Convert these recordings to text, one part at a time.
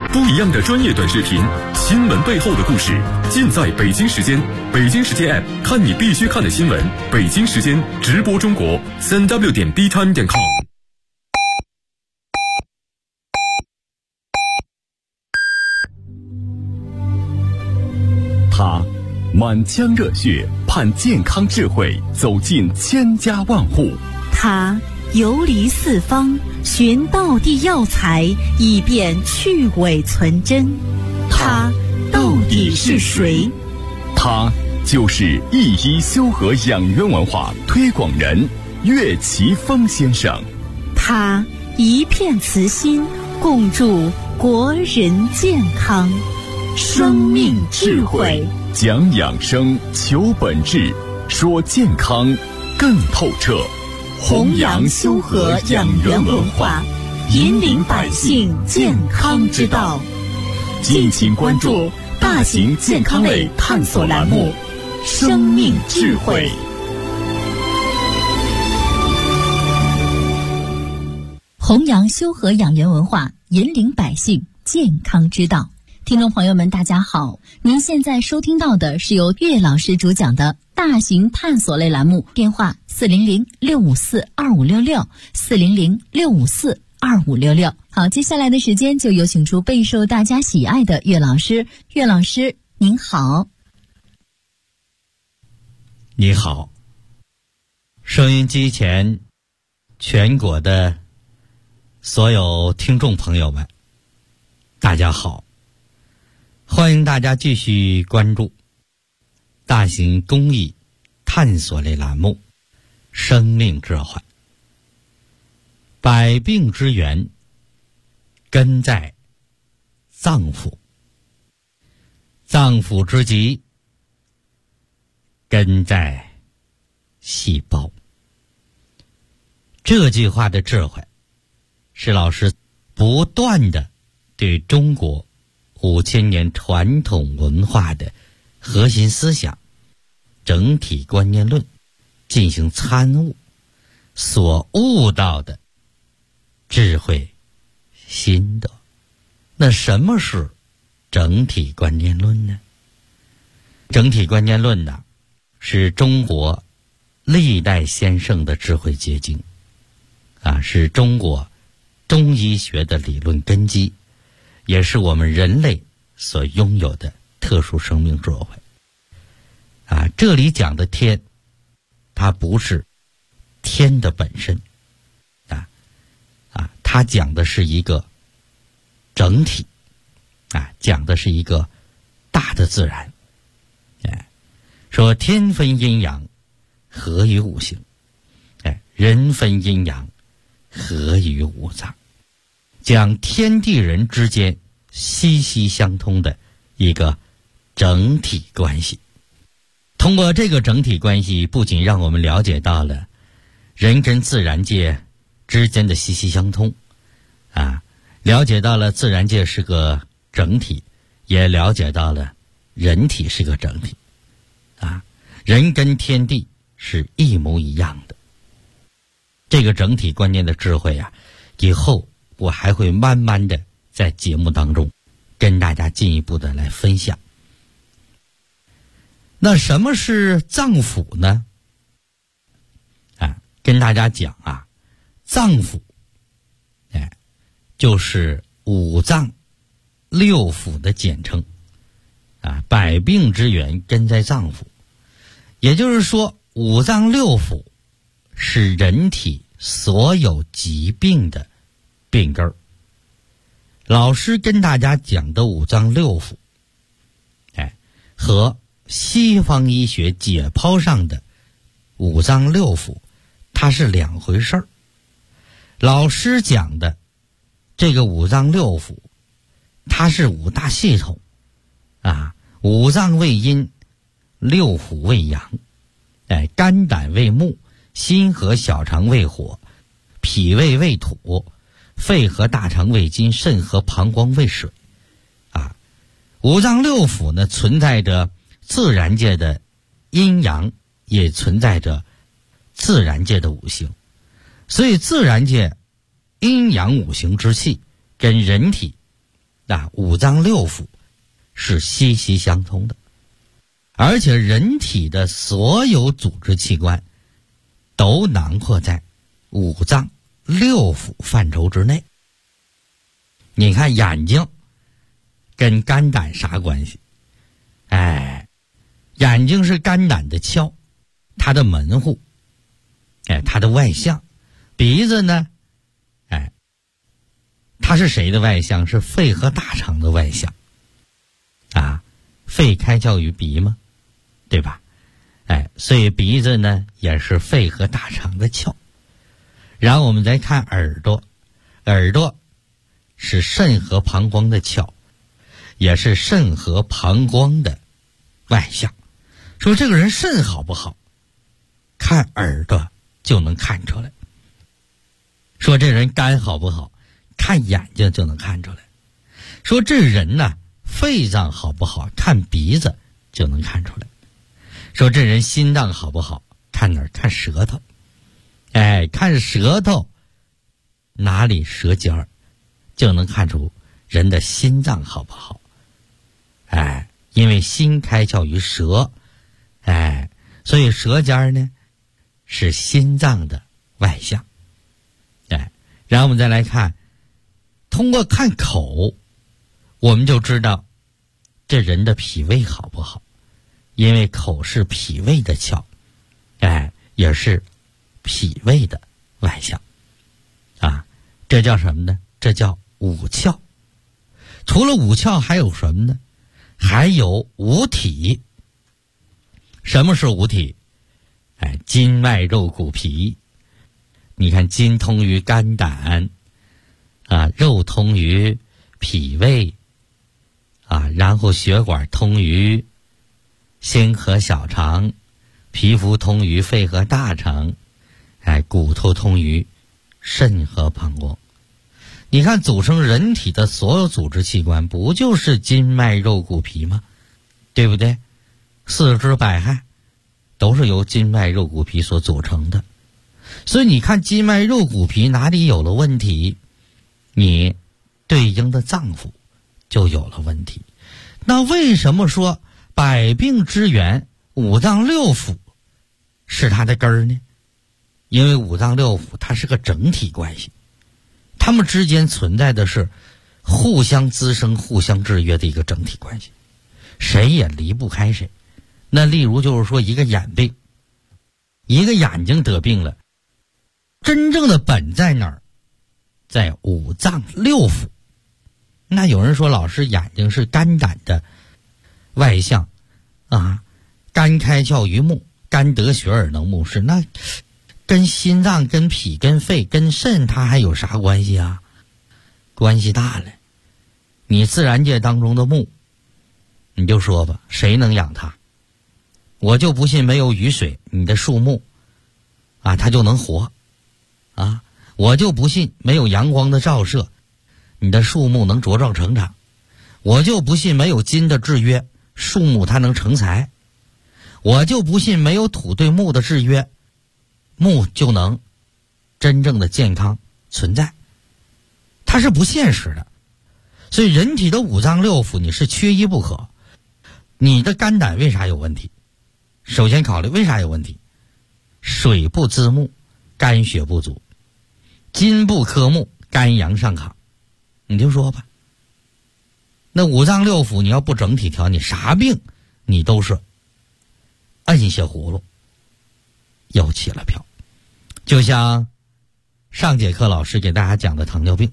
不一样的专业短视频，新闻背后的故事，尽在北京时间。北京时间 App 看你必须看的新闻。北京时间直播中国3w.btime.com。他满腔热血盼健康智慧走进千家万户， 他游离四方寻道地药材，以便去伪存真。他到底是谁？ 他就是一一修和养元文化推广人岳奇峰先生。 他一片慈心，共筑国人健康。生命智慧， 讲养生，求本质，说健康更透彻。 弘扬修和养元文化，引领百姓健康之道。敬请关注大型健康类探索栏目《生命智慧》。弘扬修和养元文化，引领百姓健康之道。听众朋友们大家好，您现在收听到的是由岳老师主讲的大型探索类栏目，电话400-654-2566 400-654-2566。好，接下来的时间就有请出备受大家喜爱的岳老师。岳老师您好。 你好，收音机前全国的所有听众朋友们大家好，欢迎大家继续关注大型公益探索类栏目《生命智慧》。百病之源根在脏腑，脏腑之疾根在细胞。这句话的智慧是老师不断的对中国5000年传统文化的核心思想整体观念论进行参悟所悟到的智慧心得。那什么是整体观念论呢？整体观念论呢，是中国历代先圣的智慧结晶是中国中医学的理论根基，也是我们人类所拥有的特殊生命智慧这里讲的天，它不是天的本身它讲的是一个整体讲的是一个大的自然说天分阴阳，合于五行人分阴阳，合于五脏，讲天地人之间息息相通的一个整体关系。通过这个整体关系，不仅让我们了解到了人跟自然界之间的息息相通了解到了自然界是个整体，也了解到了人体是个整体人跟天地是一模一样的。这个整体观念的智慧以后我还会慢慢的在节目当中跟大家进一步的来分享。那什么是脏腑呢？跟大家讲脏腑就是五脏六腑的简称百病之源根在脏腑。也就是说，五脏六腑是人体所有疾病的病根儿。老师跟大家讲的五脏六腑和西方医学解剖上的五脏六腑它是两回事儿。老师讲的这个五脏六腑它是五大系统五脏为阴，六腑为阳肝胆为木，心和小肠为火，脾胃为土，肺和大肠为金，肾和膀胱为水五脏六腑呢，存在着自然界的阴阳，也存在着自然界的五行。所以自然界阴阳五行之气跟人体五脏六腑是息息相通的，而且人体的所有组织器官都囊括在五脏六腑范畴之内。你看眼睛跟肝胆啥关系？眼睛是肝胆的窍，它的门户，它的外象。鼻子呢，它是谁的外象？是肺和大肠的外象啊。肺开窍于鼻嘛，对吧？所以鼻子呢也是肺和大肠的窍。然后我们再看耳朵，耳朵是肾和膀胱的窍，也是肾和膀胱的外象。说这个人肾好不好，看耳朵就能看出来。说这人肝好不好，看眼睛就能看出来。说这人呢，肺脏好不好，看鼻子就能看出来。说这人心脏好不好，看哪儿？看舌头。看舌头哪里舌尖儿，就能看出人的心脏好不好。因为心开窍于舌，所以舌尖呢是心脏的外象。然后我们再来看，通过看口，我们就知道这人的脾胃好不好，因为口是脾胃的窍，也是脾胃的外象啊。这叫什么呢？这叫五窍。除了五窍还有什么呢？还有五体。什么是五体？筋脉肉骨皮。你看，筋通于肝胆肉通于脾胃然后血管通于心和小肠，皮肤通于肺和大肠，骨头通于肾和膀胱。你看，组成人体的所有组织器官，不就是筋脉肉骨皮吗？对不对？四肢百骸都是由筋脉肉骨皮所组成的。所以你看，筋脉肉骨皮哪里有了问题，你对应的脏腑就有了问题。那为什么说百病之源五脏六腑是它的根儿呢？因为五脏六腑它是个整体关系，它们之间存在的是互相滋生、互相制约的一个整体关系，谁也离不开谁。那例如就是说，一个眼病，一个眼睛得病了，真正的本在哪儿？在五脏六腑。那有人说，老师，眼睛是肝胆的外象肝开窍于目，肝得血而能目视。那跟心脏、跟脾、跟肺、跟肾它还有啥关系啊？关系大了。你自然界当中的木，你就说吧，谁能养它？我就不信没有雨水，你的树木它就能活我就不信没有阳光的照射，你的树木能茁壮成长。我就不信没有金的制约，树木它能成材。我就不信没有土对木的制约，木就能真正的健康存在。它是不现实的。所以人体的五脏六腑你是缺一不可。你的肝胆为啥有问题？首先考虑为啥有问题？水不滋木，肝血不足；金不克木，肝阳上亢。你就说吧，那五脏六腑你要不整体调，你啥病你都是摁下葫芦又起了瓢。就像上节课老师给大家讲的糖尿病，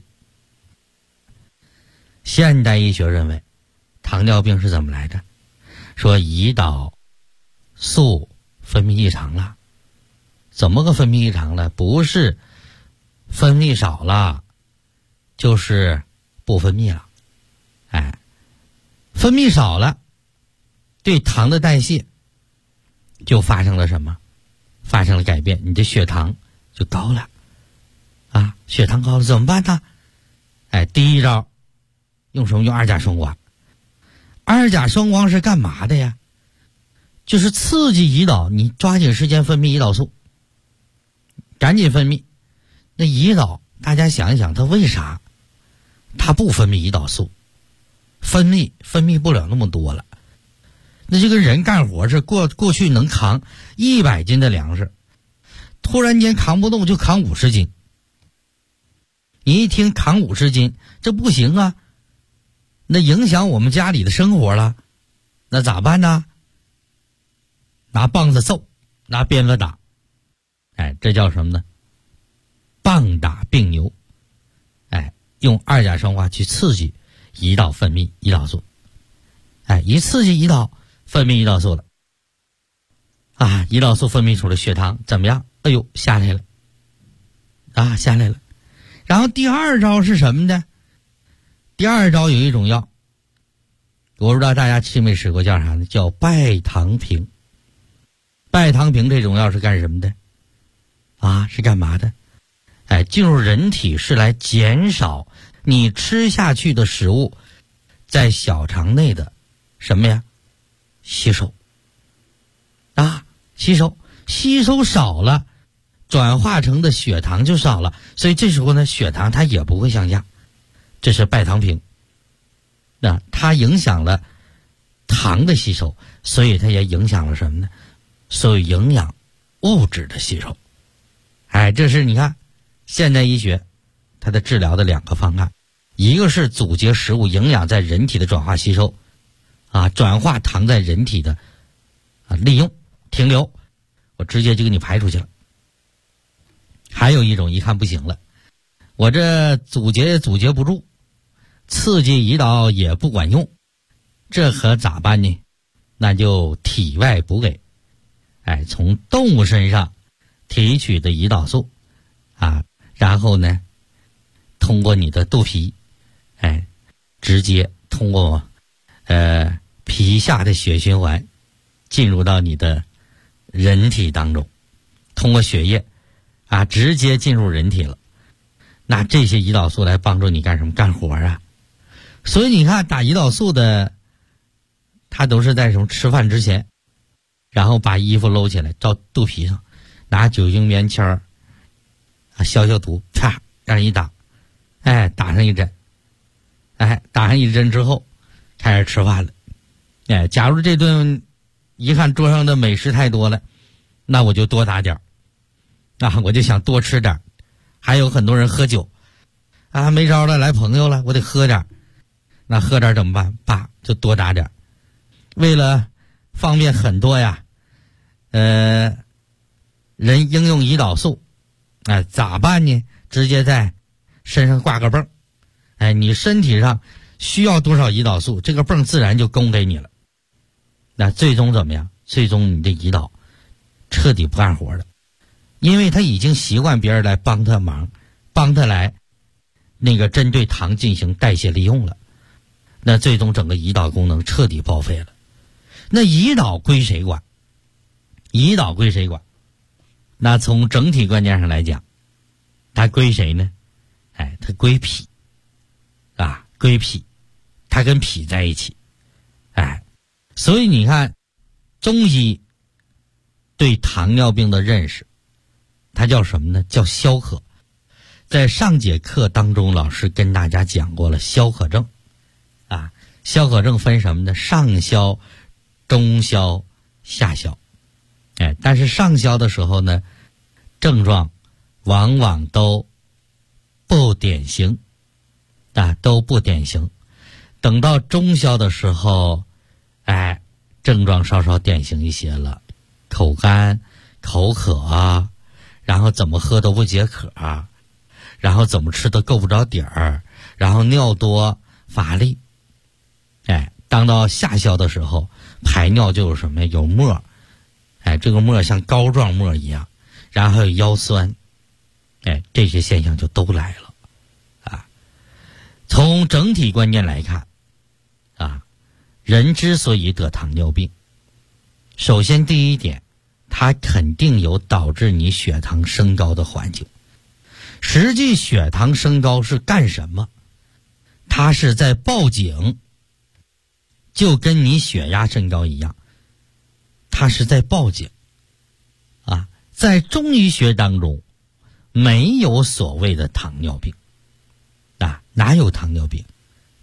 现代医学认为糖尿病是怎么来的？说胰岛素分泌异常了。怎么个分泌异常了？不是分泌少了，就是不分泌了。分泌少了，对糖的代谢就发生了什么？发生了改变，你的血糖就高了血糖高了怎么办呢？第一招用什么？用二甲双胍。二甲双胍是干嘛的呀？就是刺激胰岛，你抓紧时间分泌胰岛素，赶紧分泌。那胰岛大家想一想，它为啥它不分泌胰岛素？ 分泌不了那么多了。那这个人干活是过去能扛100斤的粮食，突然间扛不动就扛50斤。你一听扛50斤，这不行啊，那影响我们家里的生活了，那咋办呢？拿棒子揍，拿鞭子打，这叫什么呢？棒打并牛。用2甲双胍去刺激胰岛分泌胰岛素，一刺激胰岛分泌胰岛素了，胰岛素分泌出了血糖怎么样？哎呦，下来了，下来了。然后第2招是什么呢？第2招有一种药，我不知道大家吃没吃过，叫啥呢？叫拜糖平。拜糖平这种药是干什么的？是干嘛的？进入人体是来减少你吃下去的食物在小肠内的什么呀？吸收。吸收少了，转化成的血糖就少了，所以这时候呢，血糖它也不会向下。这是拜糖平。那它影响了糖的吸收，所以它也影响了什么呢？所有营养物质的吸收。这是你看现代医学它的治疗的2个方案，一个是阻截食物营养在人体的转化吸收，转化糖在人体的利用停留，我直接就给你排出去了。还有一种一看不行了，我这阻截也阻截不住，刺激胰岛也不管用，这可咋办呢？那就体外补给，从动物身上提取的胰岛素然后呢通过你的肚皮直接通过皮下的血循环进入到你的人体当中，通过血液直接进入人体了。那这些胰岛素来帮助你干什么？干活啊。所以你看打胰岛素的他都是在什么吃饭之前，然后把衣服搂起来照肚皮上，拿酒精棉签消毒，啪让人一打，打上一针，打上一针之后开始吃饭了。假如这顿一看桌上的美食太多了，那我就多打点我就想多吃点。还有很多人喝酒没招了，来朋友了，我得喝点，那喝点怎么办？就多打点。为了方便很多呀，人应用胰岛素咋办呢？直接在身上挂个泵，你身体上需要多少胰岛素，这个泵自然就供给你了。那最终怎么样？最终你的胰岛彻底不干活了，因为他已经习惯别人来帮他忙，帮他来那个针对糖进行代谢利用了，那最终整个胰岛功能彻底报废了。那胰岛归谁管？胰岛归谁管？那从整体观念上来讲，它归谁呢？它归脾归脾，它跟脾在一起。所以你看中医对糖尿病的认识，它叫什么呢？叫消渴。在上节课当中，老师跟大家讲过了消渴症消渴症分什么呢？上消、中消、下消。但是上消的时候呢，症状往往都不典型都不典型。等到中消的时候症状稍稍典型一些了，口干口渴然后怎么喝都不解渴然后怎么吃都够不着底儿，然后尿多乏力。当到下消的时候，排尿就有什么呀？有沫，这个沫像膏状沫一样，然后还有腰酸，这些现象就都来了从整体观念来看人之所以得糖尿病，首先第一点，它肯定有导致你血糖升高的环境。实际血糖升高是干什么？它是在报警，就跟你血压升高一样，它是在报警在中医学当中没有所谓的糖尿病哪有糖尿病？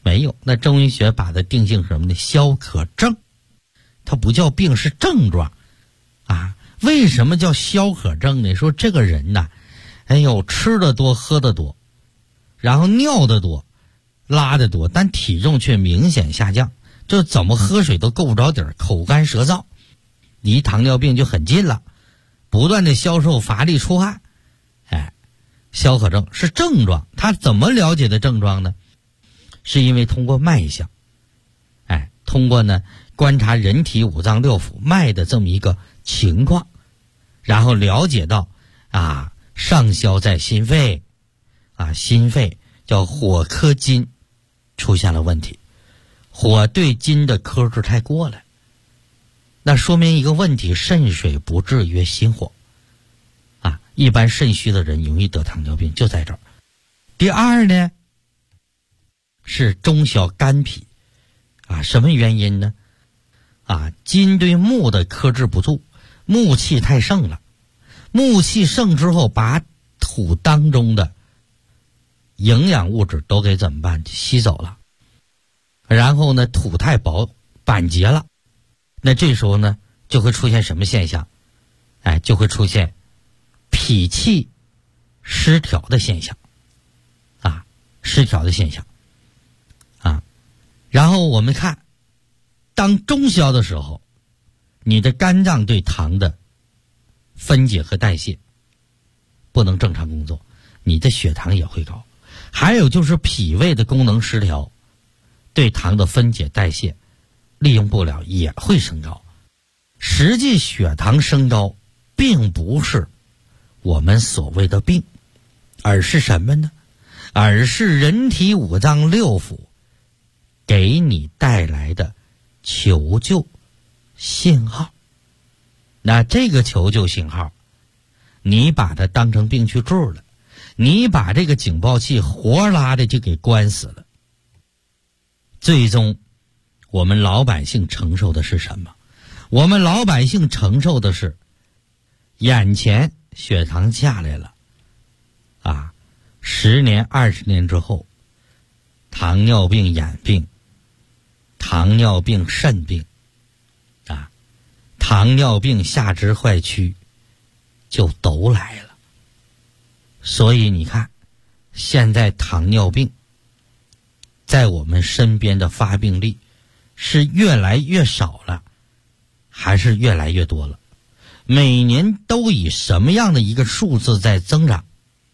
没有。那中医学把它定性什么呢？消渴症，它不叫病，是症状啊。为什么叫消渴症呢？说这个人呐，哎呦，吃的多，喝的多，然后尿的多，拉的多，但体重却明显下降，就怎么喝水都够不着底儿，口干舌燥，离糖尿病就很近了，不断的消瘦乏力出汗。消渴症是症状，他怎么了解的症状呢？是因为通过脉象，通过呢观察人体五脏六腑脉的这么一个情况，然后了解到上消在心肺，心肺叫火克金出现了问题，火对金的克制太过了，那说明一个问题，肾水不至曰心火。一般肾虚的人容易得糖尿病，就在这儿。第二呢，是中小肝脾，什么原因呢？金对木的克制不住，木气太盛了，木气盛之后，把土当中的营养物质都给怎么办？吸走了。然后呢，土太薄，板结了，那这时候呢，就会出现什么现象？就会出现脾气失调的现象，失调的现象，然后我们看，当中消的时候，你的肝脏对糖的分解和代谢不能正常工作，你的血糖也会高。还有就是脾胃的功能失调，对糖的分解代谢利用不了，也会升高。实际血糖升高并不是我们所谓的病，而是什么呢？而是人体五脏六腑给你带来的求救信号。那这个求救信号，你把它当成病去治了，你把这个警报器活拉的就给关死了。最终我们老百姓承受的是什么？我们老百姓承受的是眼前血糖下来了，10年20年之后，糖尿病眼病，糖尿病肾病，糖尿病下肢坏曲就都来了。所以你看，现在糖尿病在我们身边的发病率是越来越少了，还是越来越多了？每年都以什么样的一个数字在增长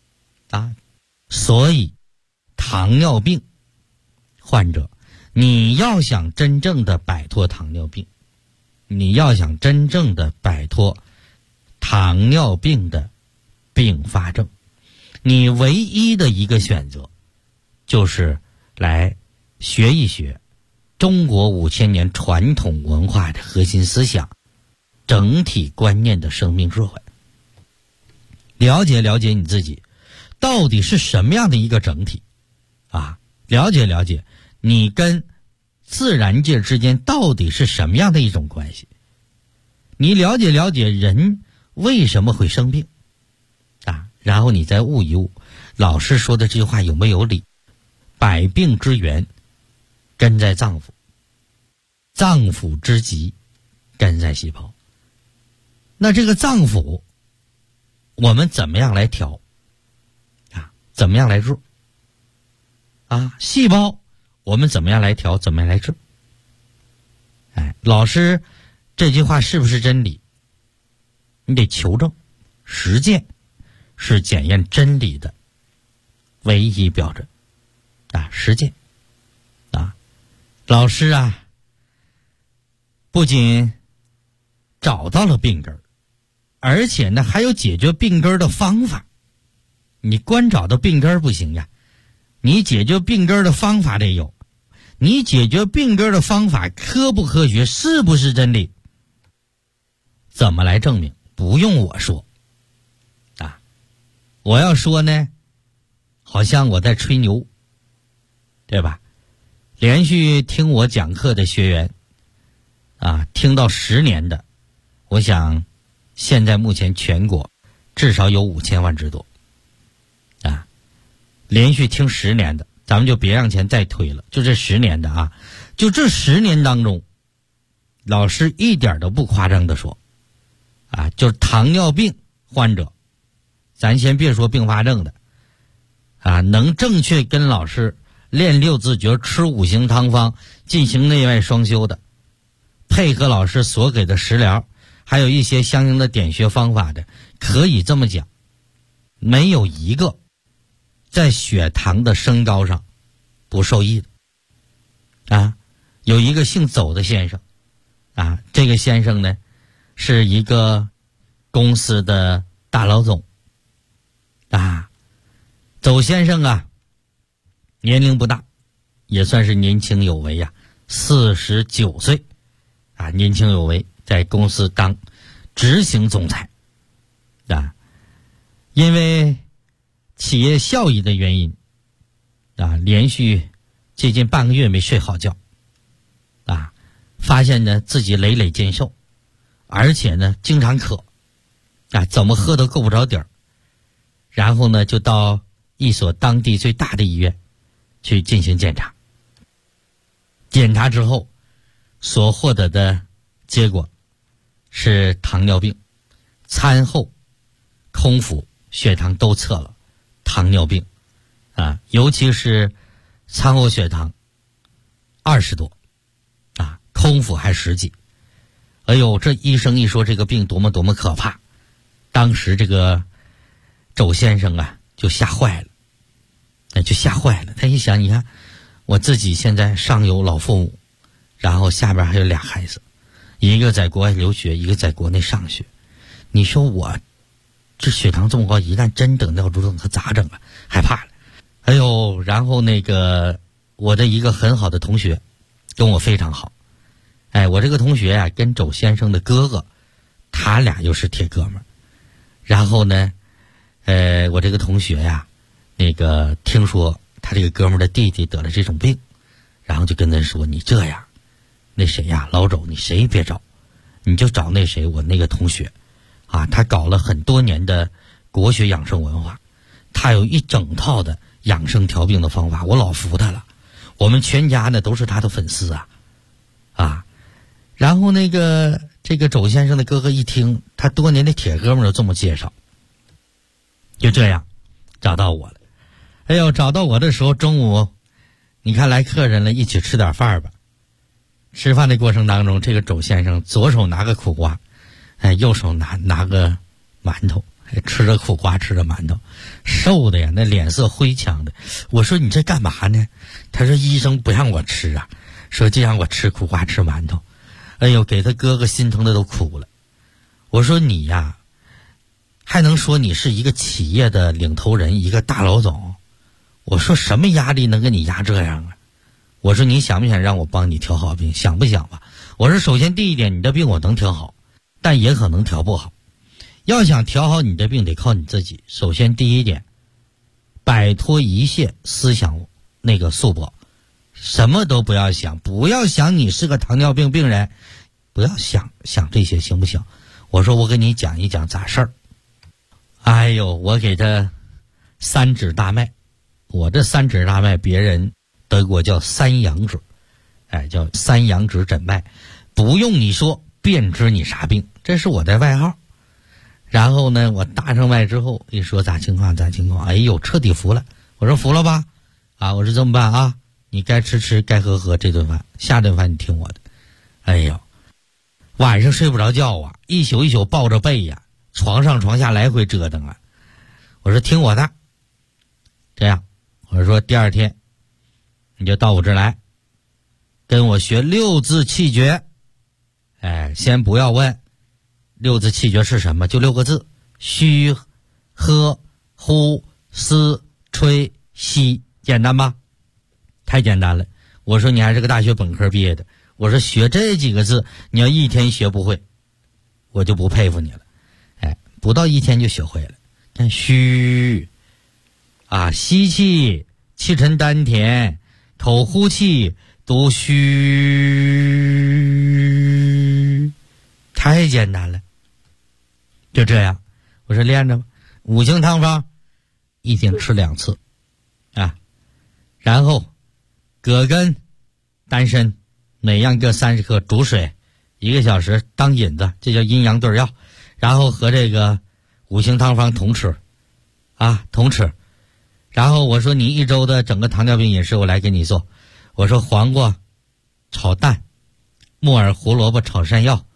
所以糖尿病患者，你要想真正的摆脱糖尿病，你要想真正的摆脱糖尿病的并发症，你唯一的一个选择就是来学一学中国5000年传统文化的核心思想，整体观念的生命智慧，了解了解你自己到底是什么样的一个整体了解了解你跟自然界之间到底是什么样的一种关系，你了解了解人为什么会生病然后你再悟一悟老师说的这句话有没有理。百病之源根在脏腑，脏腑之极根在细胞。那这个脏腑我们怎么样来调怎么样来治细胞我们怎么样来调，怎么样来治？老师这句话是不是真理？你得求证，实践是检验真理的唯一标准实践老师不仅找到了病根，而且呢还有解决病根的方法。你光找到病根不行呀，你解决病根的方法得有。你解决病根的方法科不科学，是不是真理？怎么来证明？不用我说我要说呢好像我在吹牛，对吧？连续听我讲课的学员听到10年的，我想现在目前全国至少有5000万之多连续听10年的咱们就别让前再推了，就这10年的啊，就这10年当中，老师一点都不夸张的说，啊，就是糖尿病患者，咱先别说并发症的，啊，能正确跟老师练6字诀、吃5行汤方、进行内外双修的，配合老师所给的食疗，还有一些相应的点穴方法的，可以这么讲，没有一个在血糖的升高上不受益的。啊，有一个姓邹的先生，啊，这个先生呢是一个公司的大老总，啊，邹先生啊年龄不大，也算是年轻有为呀，49岁，啊，年轻有为，在公司当执行总裁，啊，因为企业效益的原因，啊，连续接近半个月没睡好觉，啊，发现呢自己累累减瘦，而且呢经常渴，啊，怎么喝都够不着底儿，然后呢就到一所当地最大的医院去进行检查。检查之后所获得的结果是糖尿病，餐后空腹血糖都测了糖尿病，啊，尤其是餐后血糖20多，啊，空腹还10几。哎呦，这医生一说这个病多么多么可怕，当时这个周先生啊就吓坏了，就吓坏了。他一想，你看我自己现在上有老父母，然后下边还有2孩子，一个在国外留学，一个在国内上学，你说我这血糖这么高，一旦真等尿毒症可咋整啊？害怕了。哎呦，然后那个我的一个很好的同学跟我非常好，哎，我这个同学啊跟周先生的哥哥，他俩又是铁哥们儿。然后呢我这个同学呀，那个听说他这个哥们儿的弟弟得了这种病，然后就跟他说，你这样，那谁呀，老周你谁也别找，你就找那谁，我那个同学啊，他搞了很多年的国学养生文化，他有一整套的养生调病的方法，我老服他了，我们全家呢都是他的粉丝啊。然后这个周先生的哥哥一听他多年的铁哥们儿就这么介绍，就这样找到我了。哎呦，找到我的时候中午你看来客人了，一起吃点饭吧。吃饭的过程当中，这个周先生左手拿个苦瓜，哎，右手拿个馒头，吃着苦瓜吃着馒头，瘦的呀，那脸色灰呛的。我说你这干嘛呢？他说医生不让我吃啊，说就让我吃苦瓜吃馒头。哎呦，给他哥哥心疼的都哭了。我说你呀，还能说你是一个企业的领头人，一个大老总？我说什么压力能给你压这样啊？我说你想不想让我帮你调好病？想不想吧？我说首先第一点，你的病我能调好，但也可能调不好。要想调好你的病，得靠你自己。首先第一点，摆脱一切思想那个束缚，什么都不要想，不要想你是个糖尿病病人，不要想这些，行不行？我说我给你讲一讲咋事儿。哎呦，我给他3指大脉，我这3指大脉别人德国叫3阳指，哎，叫3阳指诊脉，不用你说便知你啥病，这是我的外号。然后呢，我搭上脉之后一说咋情况，哎呦，彻底服了。我说服了吧？啊，我说这么办啊，你该吃该喝这顿饭，下顿饭你听我的。哎呦，晚上睡不着觉啊，一宿抱着被呀，床上床下来回折腾啊。我说听我的，这样，我说第2天你就到我这儿来，跟我学6字气诀。哎，先不要问6字气诀是什么，就6个字：虚、喝、呼、吸、吹、吸，简单吧？太简单了。我说你还是个大学本科毕业的，我说学这几个字，你要1天学不会，我就不佩服你了。哎，不到1天就学会了。看虚啊，吸气，气沉丹田，口呼气，读虚，太简单了。就这样，我说练着吧。5行汤方，1天吃2次啊。 然后葛根、丹参每样各30克，煮水1个小时当引子，这叫阴阳对药。然后和这个五行汤方同吃同吃。然后我说你1周的整个糖尿病饮食我来给你做，我说黄瓜炒蛋，木耳胡萝卜炒山药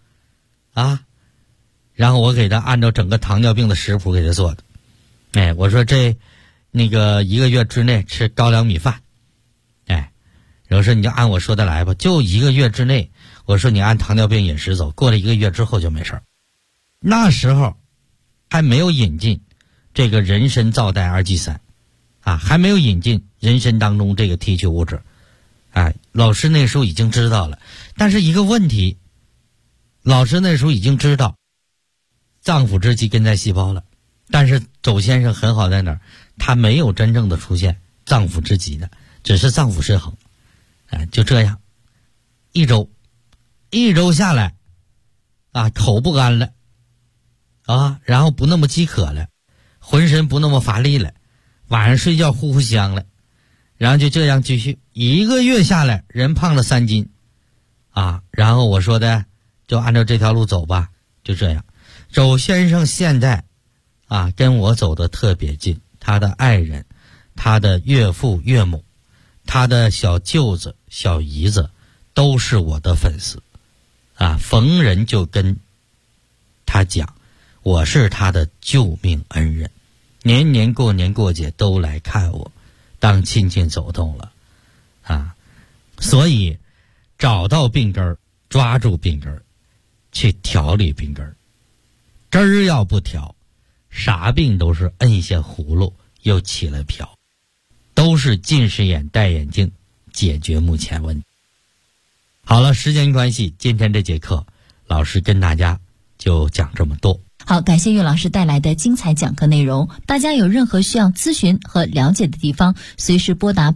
然后我给他按照整个糖尿病的食谱给他做的。我说这1个月之内吃高粱米饭。我说你就按我说的来吧，就1个月之内，我说你按糖尿病饮食走，过了1个月之后就没事。那时候还没有引进这个人参皂苷二剂3还没有引进人参当中这个提取物质。老师那时候已经知道了，但是一个问题，老师那时候已经知道脏腑之疾根在细胞了，但是周先生很好在哪儿，他没有真正的出现脏腑之疾的，只是脏腑失衡。就这样1周下来口不干了然后不那么饥渴了，浑身不那么乏力了，晚上睡觉呼呼香了，然后就这样继续1个月下来，人胖了3斤然后我说的就按照这条路走吧。就这样，周先生现在跟我走得特别近，他的爱人，他的岳父岳母，他的小舅子小姨子都是我的粉丝逢人就跟他讲我是他的救命恩人，年年过年过节都来看我，当亲戚走动了所以找到病根儿，抓住病根儿，去调理病根儿，根儿要不调，啥病都是摁下葫芦又起了瓢，都是近视眼戴眼镜解决目前问题。好了，时间关系，今天这节课老师跟大家就讲这么多。 好，感谢岳老师带来的精彩讲课内容。大家有任何需要咨询和了解的地方，随时拨打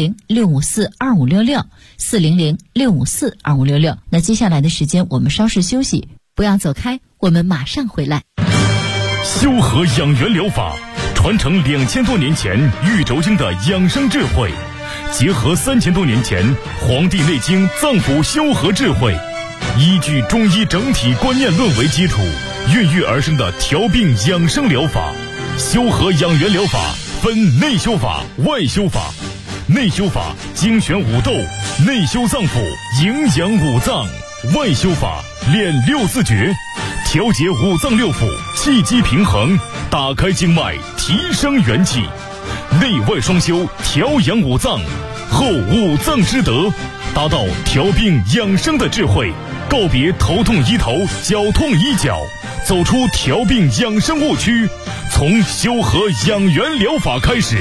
400-654-2566 400-654-2566。那接下来的时间我们稍事休息，不要走开，我们马上回来。 修和养元疗法传承2000多年前玉轴经的养生智慧，结合3000多年前《黄帝内经》脏腑修和智慧，依据中医整体观念论为基础，孕育而生的调病养生疗法。修和养元疗法分内修法、外修法。内修法精选五斗，内修脏腑，营养五脏；外修法练6字诀，调节五脏六腑，气机平衡，打开经脉，提升元气。内外双修，调养五脏，后五脏之德，达到调病养生的智慧，告别头痛医头，脚痛医脚，走出调病养生误区，从修和养元疗法开始。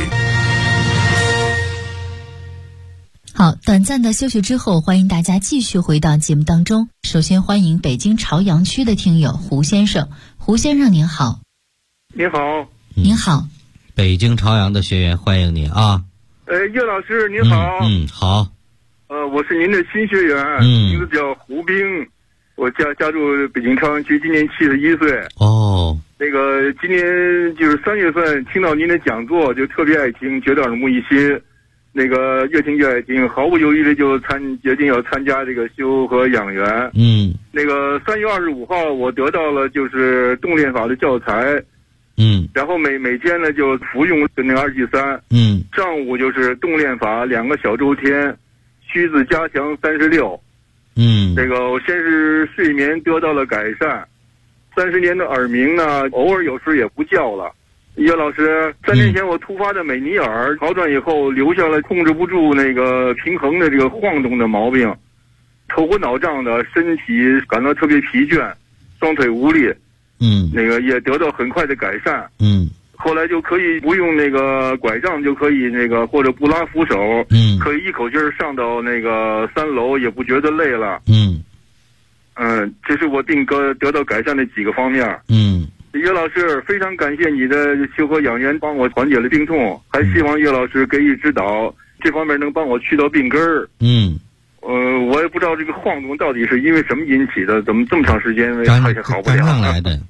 好，短暂的休息之后，欢迎大家继续回到节目当中。首先欢迎北京朝阳区的听友胡先生。胡先生您好。 您好。 您好。 北京朝阳的学员欢迎你啊。 岳老师您好。 好。 我是您的新学员，名字叫胡兵，我家住北京朝阳区，今年71岁。 哦。 那个今年就是3月份听到您的讲座，就特别爱听，觉得耳目一新。那个越听越爱听，毫不犹豫的就决定要参加这个修和养元。那个3月25号我得到了就是动练法的教材。然后每天呢就服用那个2剂3。上午就是动练法2个小周天，虚字加强36。这个我先是睡眠得到了改善，30年的耳鸣呢偶尔有时也不叫了。岳老师，3年前我突发的美尼尔好转以后，留下了控制不住那个平衡的这个晃动的毛病，头昏脑胀的，身体感到特别疲倦，双腿无力。那个也得到很快的改善。后来就可以不用那个拐杖，就可以那个或者不拉扶手，可以一口气儿上到那个3楼，也不觉得累了。这是我病得到改善的几个方面。岳老师，非常感谢你的修和养元帮我缓解了病痛，还希望岳老师给予指导，这方面能帮我去到病根儿。我也不知道这个晃动到底是因为什么引起的，怎么这么长时间还是好不了？ 赶上来的。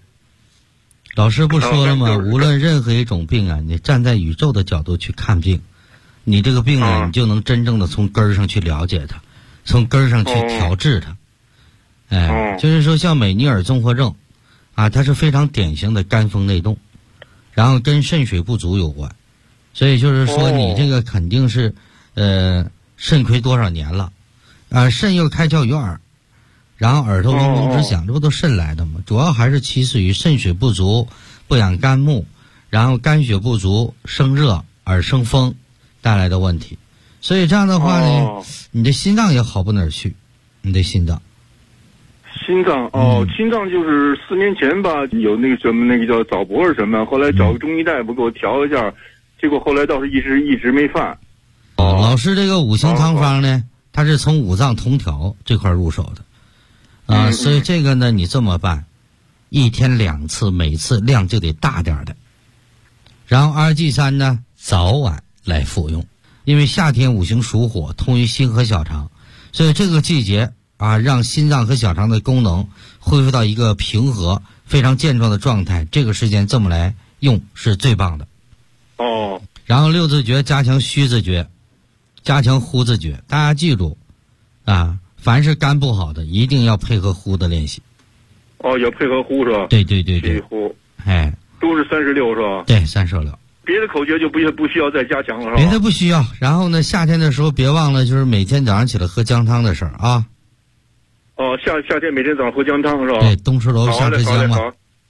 老师不说了吗？无论任何一种病啊，你站在宇宙的角度去看病， 你这个病呢，你就能真正的从根儿上去了解它，从根儿上去调治它。就是说像美尼尔综合症啊，它是非常典型的肝风内动，然后跟肾水不足有关，所以就是说你这个肯定是肾亏多少年了啊，肾又开窍于耳，然后耳朵嗡嗡直响，这不都肾来的吗？主要还是起始于肾水不足，不养肝木，然后肝血不足，生热而生风带来的问题。所以这样的话呢，你的心脏也好不哪儿去，你的心脏心脏就是4年前吧，有那个什么那个叫早搏是什么，后来找个中医大夫给我调一下，结果后来倒是一直没犯。 老师这个五行汤方呢，它是从五脏同调这块入手的所以这个呢你这么办，1天2次，每次量就得大点的，然后2G3呢早晚来服用，因为夏天五行属火，通于心和小肠，所以这个季节啊，让心脏和小肠的功能恢复到一个平和、非常健壮的状态。这个时间这么来用是最棒的。然后6字诀加强虚字诀，加强呼字诀。大家记住啊，凡是肝不好的，一定要配合呼的练习。 要配合呼是吧？ 对。 呼，都是36是吧？ 对，36。 别的口诀就不需要再加强了是吧？ 别的不需要。然后呢，夏天的时候别忘了，就是每天早上起来喝姜汤的事儿啊。 夏天每天早上喝姜汤是吧？ 对，冬吃萝卜夏吃姜嘛。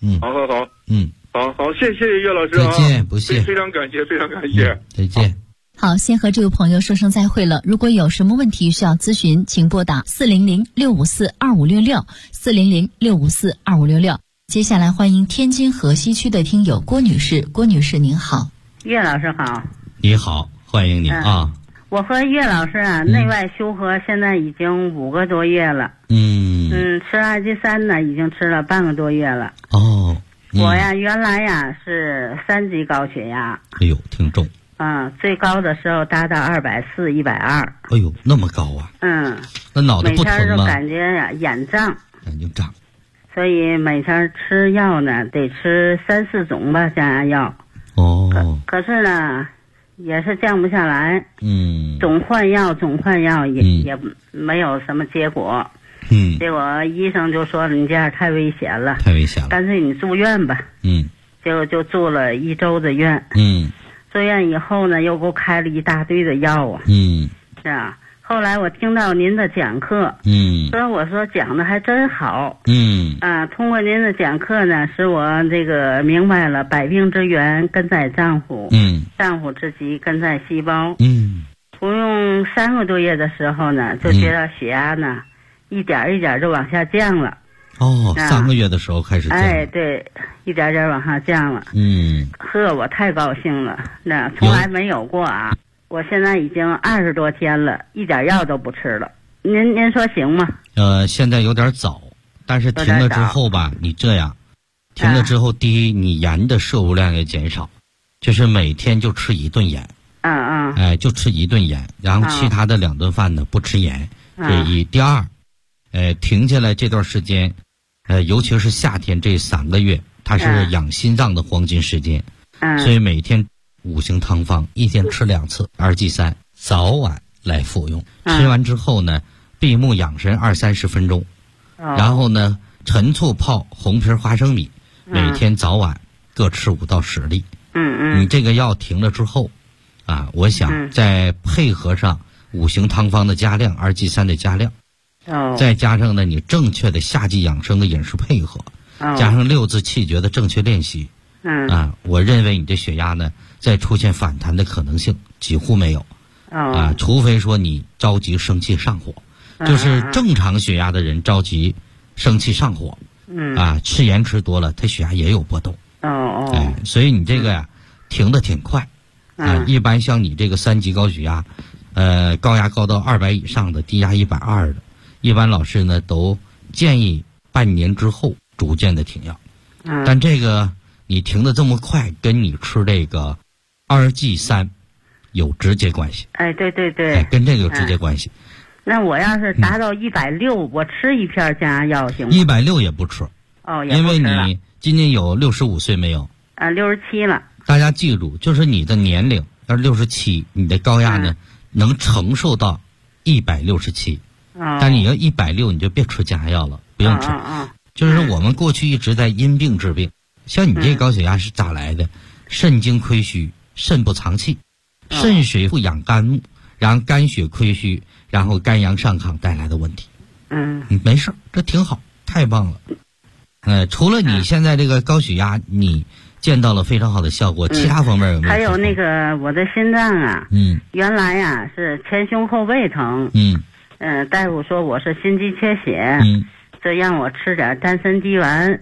好，谢谢岳老师啊！再见，不谢， 非常感谢。 再见。 好，先和这位朋友说声再会了。如果有什么问题需要咨询，请拨打400-654-2566，400-654-2566。接下来欢迎天津河西区的听友郭女士。郭女士您好。 岳老师好。 你好，欢迎你啊。 我和岳老师啊，内外修合现在已经5个多月了。吃2G3呢，已经吃了半个多月了。我呀，原来呀是3级高血压。 哎呦，挺重。 最高的时候达到240、120。 哎呦，那么高啊！那脑袋不疼吗？ 每天就感觉呀眼胀。 眼睛胀。 所以每天吃药呢，得吃3、4种吧降压药。可是呢，也是降不下来。总换药也没有什么结果。结果医生就说你这样太危险了，干脆你住院吧。结果就住了1周的院。住院以后呢，又给我开了一大堆的药啊。是啊。后来我听到您的讲课，所以我说讲的还真好。通过您的讲课呢，使我这个明白了百病之源根在脏腑，脏腑之疾根在细胞。服用3个多月的时候呢，就觉得血压呢一点一点就往下降了。 3个月的时候开始降。 对，一点点往下降了。我太高兴了，那从来没有过啊。我现在已经20多天了，一点药都不吃了。您说行吗？ 现在有点早，但是停了之后吧，你这样，停了之后，第一，你盐的摄入量也减少，就是每天就吃1顿盐。就吃1顿盐，然后其他的2顿饭呢不吃盐。这一，第二，停下来这段时间，尤其是夏天这3个月，它是养心脏的黄金时间，所以每天五行汤方1天吃2次2G3，早晚来服用。吃完之后呢，闭目养神20-30分钟，然后呢陈醋泡红皮花生米，每天早晚各吃5到10粒。你这个药停了之后啊，我想再配合上五行汤方的加量2G3的加量，再加上呢你正确的夏季养生的饮食配合，加上6字气诀的正确练习，我认为你的血压呢再出现反弹的可能性几乎没有。除非说你着急生气上火，就是正常血压的人着急生气上火，吃盐吃多了，他血压也有波动。所以你这个呀停得挺快。一般像你这个3级高血压，高压高到200以上的，低压120的，一般老师呢都建议半年之后逐渐的停药。但这个你停得这么快，跟你吃这个2G3有直接关系。 对， 跟这个有直接关系。 那我要是达到160，我吃1片降压药行吗 ？160也不吃。因为你今年有65岁没有？ 67了。 大家记住，就是你的年龄要是67，你的高压呢能承受到167。但你要160，你就别吃降压药了，不用吃。就是我们过去一直在因病治病，像你这高血压是咋来的？肾精亏虚，肾不藏气，肾水不养肝木，然后肝血亏虚，然后肝阳上亢带来的问题。没事，这挺好，太棒了。除了你现在这个高血压，你见到了非常好的效果，其他方面有没有？ 还有那个我的心脏啊，原来呀是前胸后背疼，大夫说我是心肌缺血，就让我吃点丹参滴丸，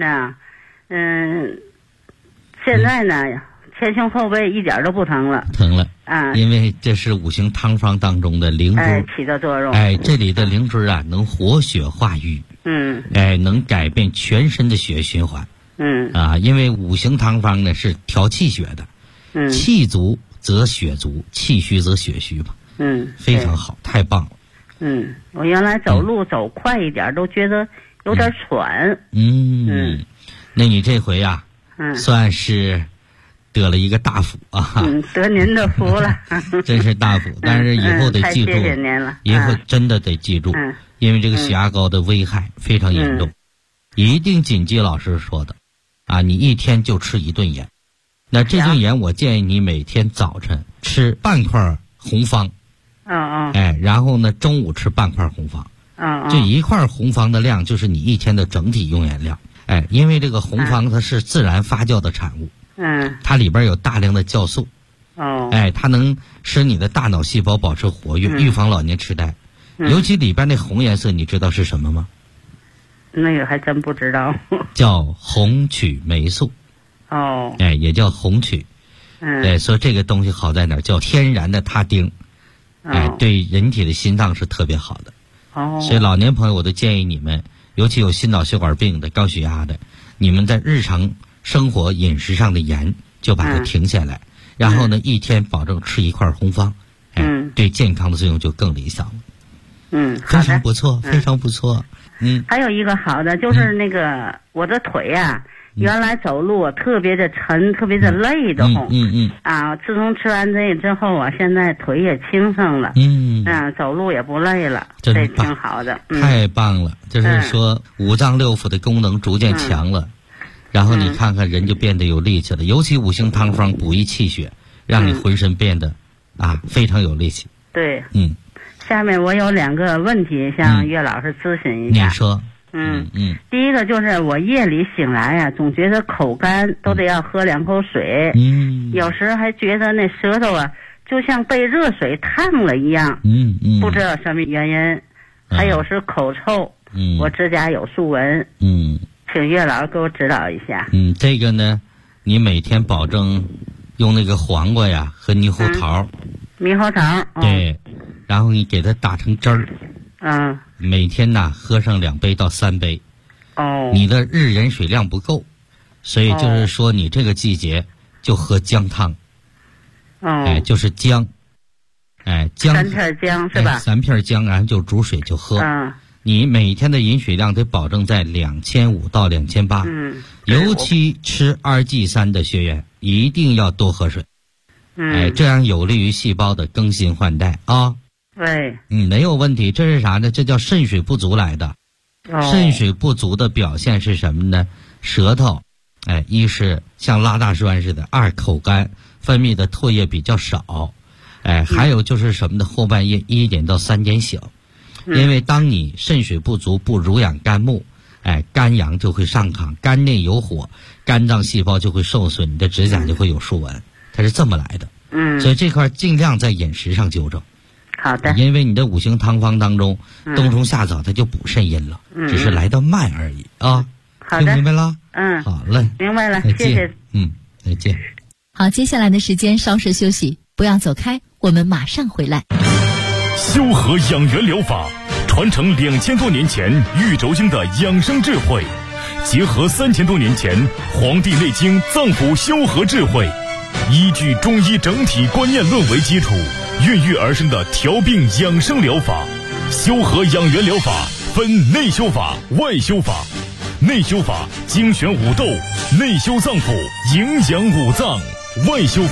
现在呢前胸后背一点都不疼了， 因为这是五行汤方当中的灵芝， 起到作用。 这里的灵芝啊，能活血化瘀，能改变全身的血液循环，因为五行汤方呢是调气血的，气足则血足，气虚则血虚嘛，非常好，太棒了。 我原来走路走快一点都觉得有点喘。 那你这回啊，算是得了一个大福啊！ 得您的福了， 真是大福。但是以后得记住， 谢谢您了， 以后真的得记住，因为这个血压高的危害非常严重，一定谨记老师说的啊！你一天就吃1顿盐，那这顿盐我建议你每天早晨吃半块红方。然后呢，中午吃半块红方，这一块红方的量就是你一天的整体用盐量。因为这个红方它是自然发酵的产物，它里边有大量的酵素，它能使你的大脑细胞保持活跃，预防老年痴呆。尤其里边那红颜色，你知道是什么吗？ 那个还真不知道。 叫红曲霉素。也叫红曲。所以这个东西好在哪儿？叫天然的他汀。对人体的心脏是特别好的。所以老年朋友我都建议你们，尤其有心脑血管病的、高血压的，你们在日常生活饮食上的盐就把它停下来，然后呢一天保证吃1块红方，对健康的作用就更理想了。非常不错，非常不错。 还有一个好的就是那个我的腿呀，原来走路特别的沉，特别的累的慌。自从吃完这个之后啊，现在腿也轻省了。走路也不累了，这挺好的。 太棒了，就是说五脏六腑的功能逐渐强了，然后你看看人就变得有力气了。尤其五行汤方补益气血，让你浑身变得非常有力气。 对。下面我有2个问题向岳老师咨询一下。 你说。 第一个就是我夜里醒来啊，总觉得口干，都得要喝2口水。有时还觉得那舌头啊，就像被热水烫了一样。不知道什么原因。还有是口臭。我指甲有竖纹。请岳老师给我指导一下。 这个呢，你每天保证用那个黄瓜呀和猕猴桃。 猕猴桃。 对，然后你给它打成汁儿。每天呢喝上2杯到3杯。你的日饮水量不够，所以就是说你这个季节就喝姜汤。就是姜。姜 3片姜是吧 ？3片姜，然后就煮水就喝。你每天的饮水量得保证在2500到2800。尤其吃2G3的学员一定要多喝水。这样有利于细胞的更新换代啊。 对。 没有问题。这是啥呢？这叫肾水不足来的。肾水不足的表现是什么呢？舌头，一是像拉大栓似的；2口干，分泌的唾液比较少。还有就是什么呢？后半夜1点到3点醒。因为当你肾水不足，不濡养肝木，肝阳就会上亢，肝内有火，肝脏细胞就会受损，你的指甲就会有竖纹，它是这么来的。所以这块尽量在饮食上纠正。 好的。 因为你的五行汤方当中，冬虫夏草它就补肾阴了，只是来得慢而已啊。 好的。 听明白了？好嘞。 明白了， 谢谢。 再见。 好，接下来的时间稍事休息，不要走开，我们马上回来。 修和养元疗法传承2000多年前玉轴经的养生智慧，结合3000多年前《黄帝内经》脏腑修和智慧，依据中医整体观念论为基础，孕育而生的调病养生疗法。修和养元疗法分内修法、外修法。内修法精选5窦，内修脏腑，营养5脏；外修法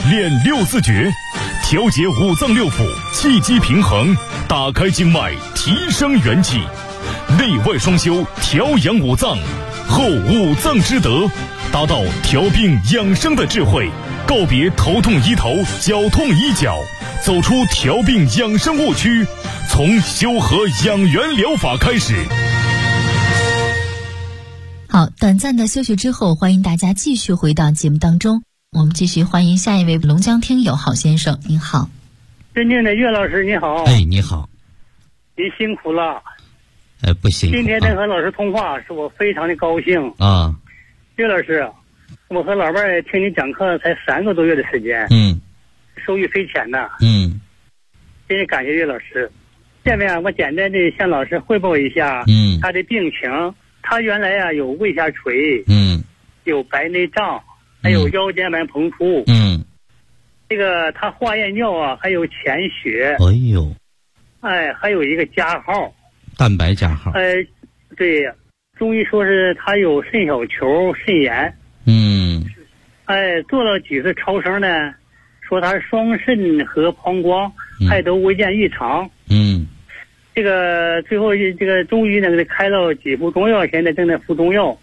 练6字诀，调节五脏六腑，气机平衡，打开经脉，提升元气，内外双修，调养五脏，后五脏之德，达到调病养生的智慧，告别头痛医头，脚痛医脚，走出调病养生误区，从修和养元疗法开始。 好，短暂的休息之后，欢迎大家继续回到节目当中。我们继续欢迎下一位龙江听友郝先生，您好。 尊敬的岳老师，你好。 哎，你好。 您辛苦了。 不辛苦。 今天能和老师通话，是我非常的高兴啊。 岳老师，我和老伴儿听你讲课才3个多月的时间，收益匪浅呐。真是感谢岳老师。下面我简单的向老师汇报一下他的病情。他原来有胃下垂，有白内障，还有腰间盘膨出，这个他化验尿还有潜血，还有一个加号， 蛋白加号， 对，中医说是他有肾小球肾炎，做了几次超声呢，说他双肾和膀胱还都未见异常，这个最后这个中医呢给他开了几副中药，现在正在服中药。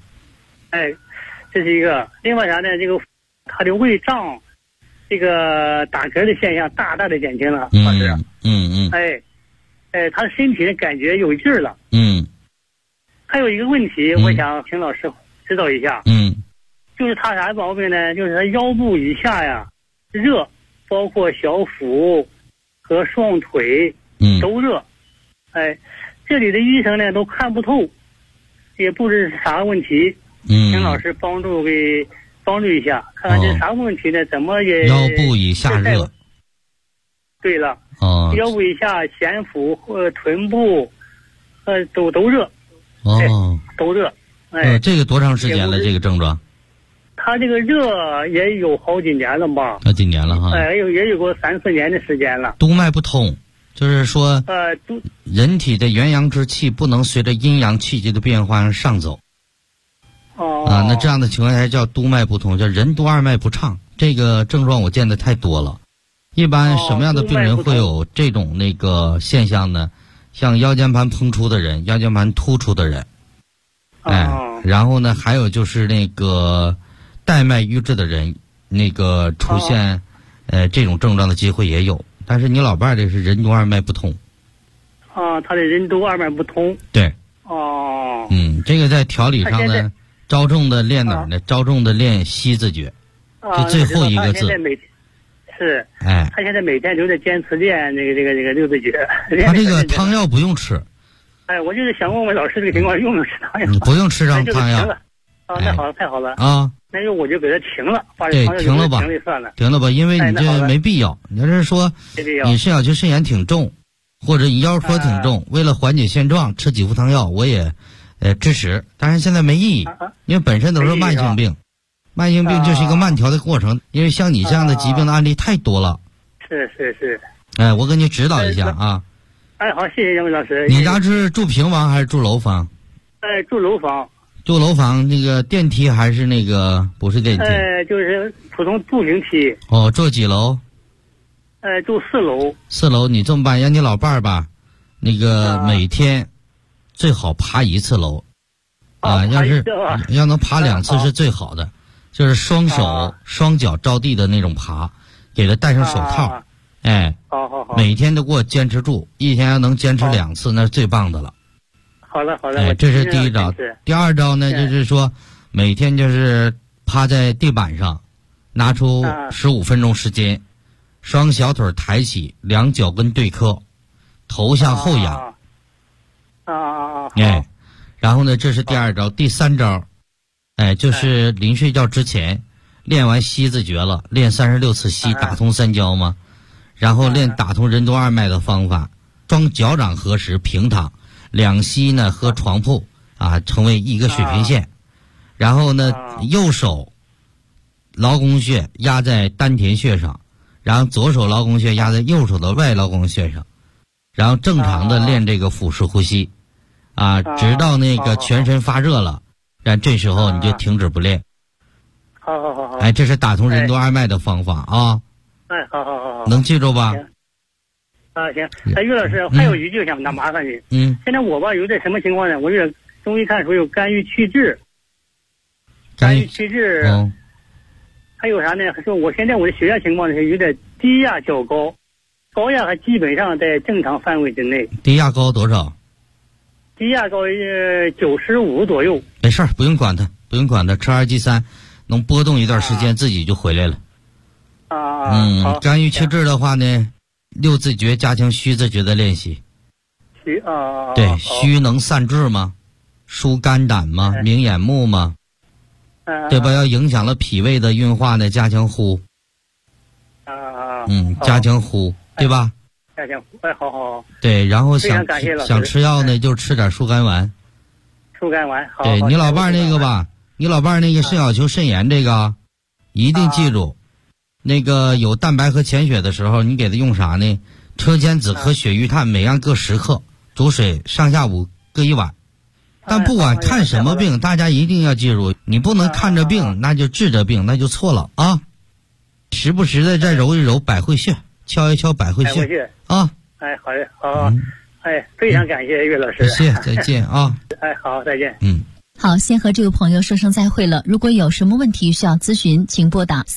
这是一个。另外啥呢？这个他的胃胀，这个打嗝的现象大大的减轻了，老师。他的身体的感觉有劲儿了。还有一个问题，我想请老师指导一下。就是他啥毛病呢？就是他腰部以下呀热，包括小腹和双腿都热。这里的医生呢都看不透，也不知是啥问题，请老师帮助一下，看看这是啥问题呢？怎么也腰部以下热。 对了，腰部以下、前腹和臀部，都热，都热。 这个多长时间了？这个症状？ 他这个热也有好几年了吧？ 几年了哈？ 也有过3-4年的时间了。 督脉不通。就是说，人体的元阳之气不能随着阴阳气机的变化上走。那这样的情况下叫督脉不通，叫任督二脉不畅。这个症状我见的太多了。一般什么样的病人会有这种那个现象呢？像腰间盘膨出的人，腰间盘突出的人，然后呢，还有就是那个带脉瘀滞的人，那个出现这种症状的机会也有。但是你老伴儿这是任督二脉不通， 他的任督二脉不通。 对，这个在调理上呢，着重的练哪儿呢？着重的练西字诀，就最后一个字。他现在每天都在坚持练这个6字诀。他这个汤药不用吃。 我就是想问问老师这个情况用不用吃汤药？ 不用吃上汤药。 那好了，太好了啊！ 那就我就给他停了， 停了吧，停了吧，因为你这没必要。你要是说你肾小球肾炎挺重，或者你腰戳挺重，为了缓解现状吃几副汤药，我也支持。但是现在没意义，因为本身都是慢性病，慢性病就是一个慢调的过程。因为像你这样的疾病的案例太多了。 是。 我给你指导一下啊。 好，谢谢杨伟老师。 你家是住平房还是住楼房？ 住楼房。 住楼房那个电梯还是那个不是电梯？ 就是普通步行梯。 住几楼？ 住4楼。 4楼，你这么办，让你老伴儿吧，那个每天最好爬1次楼，要是要能爬2次是最好的，就是双手双脚着地的那种爬，给他戴上手套， 好， 每天都给我坚持住，一天要能坚持2次，那是最棒的了。 好了， 这是第一招。第二招呢，就是说每天就是趴在地板上，拿出15分钟时间，双小腿抬起，2脚跟对磕，头向后仰。然后呢，这是第二招。第3招，就是临睡觉之前练完西字诀了，练36次西，打通3焦嘛，然后练打通任督二脉的方法，双脚掌合十平躺。2膝呢和床铺成为一个水平线，然后呢右手劳宫穴压在丹田穴上，然后左手劳宫穴压在右手的外劳宫穴上，然后正常的练这个腹式呼吸直到那个全身发热了，这时候你就停止不练。 好。 哎，这是打通任督二脉的方法啊。 哎，好。 能记住吧？ 行。于老师，还有一句想麻烦你。现在我吧有点什么情况呢？我有点中医看说有肝郁气滞。肝郁气滞。还有啥呢？说我现在我的血压情况是有点低压较高，高压还基本上在正常范围之内。 低压高多少？ 低压高95左右。 没事儿，不用管它，吃2剂3，能波动一段时间，自己就回来了。肝郁气滞的话呢，6字诀加强虚字诀的练习。对，虚能散滞吗？疏肝胆吗？明眼目吗？对吧？要影响了脾胃的运化呢，加强呼。加强呼，对吧？ 加强呼，好。 对，然后想吃药呢，就吃点疏肝丸。 疏肝丸，好。 对，你老伴那个吧，你老伴那个肾小球肾炎这个，一定记住，那个有蛋白和潜血的时候，你给他用啥呢？车前子和血玉炭每样各10克，煮水上下午各1碗。但不管看什么病，大家一定要记住，你不能看着病那就治着病，那就错了啊！时不时的再揉一揉百会穴，敲一敲百会穴啊！ 好的，好，非常感谢岳老师， 谢谢，再见啊！ 好，再见。 好，先和这位朋友说声再会了。如果有什么问题需要咨询，请拨打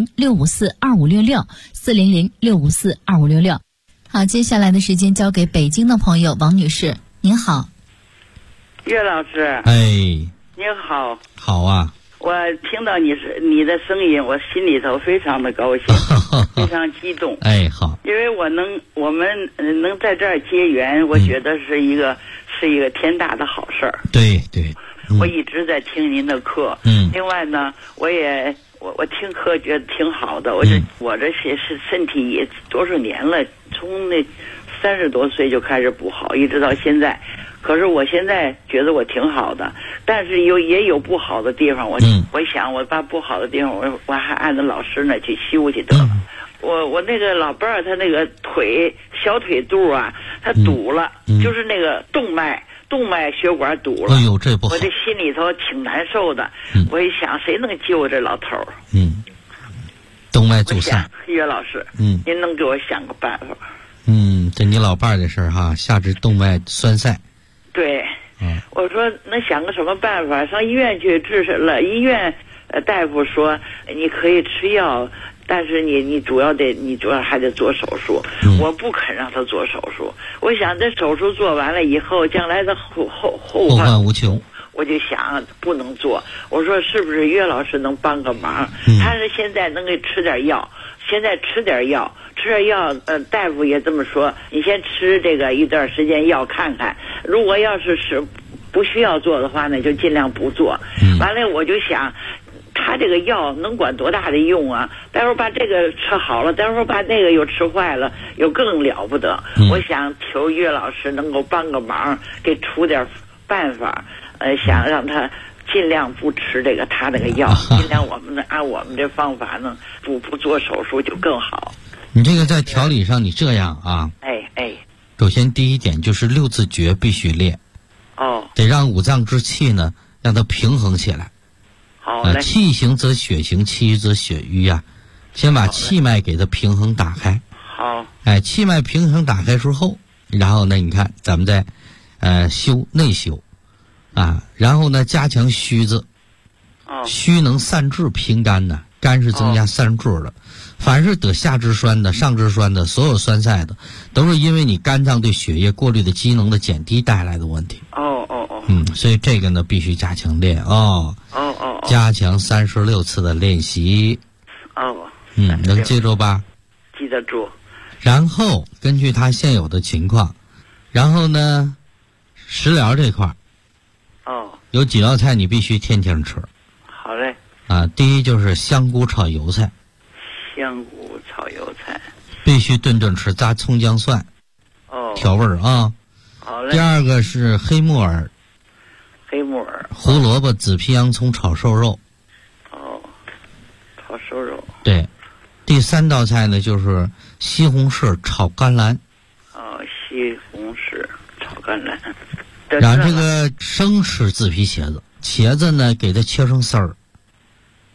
400-654-2566，400-654-2566。好，接下来的时间交给北京的朋友王女士，您好。 岳老师， 您好。 好啊。 我听到你的声音，我心里头非常的高兴，非常激动。 好。 因为我们能在这儿结缘，我觉得是一个天大的好事儿。 对。 我一直在听您的课。另外呢，我听课觉得挺好的。我这是身体也多少年了，从那30多岁就开始不好，一直到现在。可是我现在觉得我挺好的，但是也有不好的地方。我想我把不好的地方我还按照老师那去修去得了。我那个老伴儿他那个小腿肚啊，他堵了，就是那个动脉血管堵了。 这不好。 我这心里头挺难受的。我一想，谁能救这老头儿？ 动脉阻塞。 岳老师，您能给我想个办法？ 这你老伴儿的事儿哈，下肢动脉栓塞。 对，我说能想个什么办法？上医院去治了，医院大夫说你可以吃药，但是你主要还得做手术。我不肯让他做手术，我想这手术做完了以后，将来的后患无穷。 我就想不能做，我说是不是岳老师能帮个忙？他是现在能给吃点药，吃点药，大夫也这么说，你先吃这个一段时间药看看，如果要是不需要做的话呢，就尽量不做。完了我就想，他这个药能管多大的用啊？待会儿把这个吃好了，待会儿把那个又吃坏了，又更了不得。我想求岳老师能够帮个忙，给出点办法，想让他尽量不吃他那个药，尽量按我们这方法呢，不做手术就更好。 你这个在调理上，你这样啊？首先第一点就是6字诀必须练。得让五脏之气呢，让它平衡起来。 好嘞。 气行则血行，气郁则血瘀呀。先把气脉给它平衡打开。 好。 气脉平衡打开之后，然后呢，你看咱们再内修啊，然后呢加强虚字。虚能散滞平肝呢，肝是增加散滞的。凡是得下肢栓的、上肢栓的，所有栓塞的，都是因为你肝脏对血液过滤的机能的减低带来的问题。所以这个呢必须加强练加强36次的练习。能记住吧？ 记得住。 然后根据他现有的情况，然后呢，食疗这块有几道菜你必须天天吃。 好嘞。 第一就是香菇炒油菜。 香菇炒油菜必须顿顿吃，加葱姜蒜调味儿啊。 好嘞。 第二个是黑木耳、胡萝卜、紫皮洋葱炒瘦肉。 炒瘦肉。 对。第3道菜呢就是西红柿炒甘蓝。 西红柿炒甘蓝。 然后这个生吃紫皮茄子，茄子呢给它切成丝儿。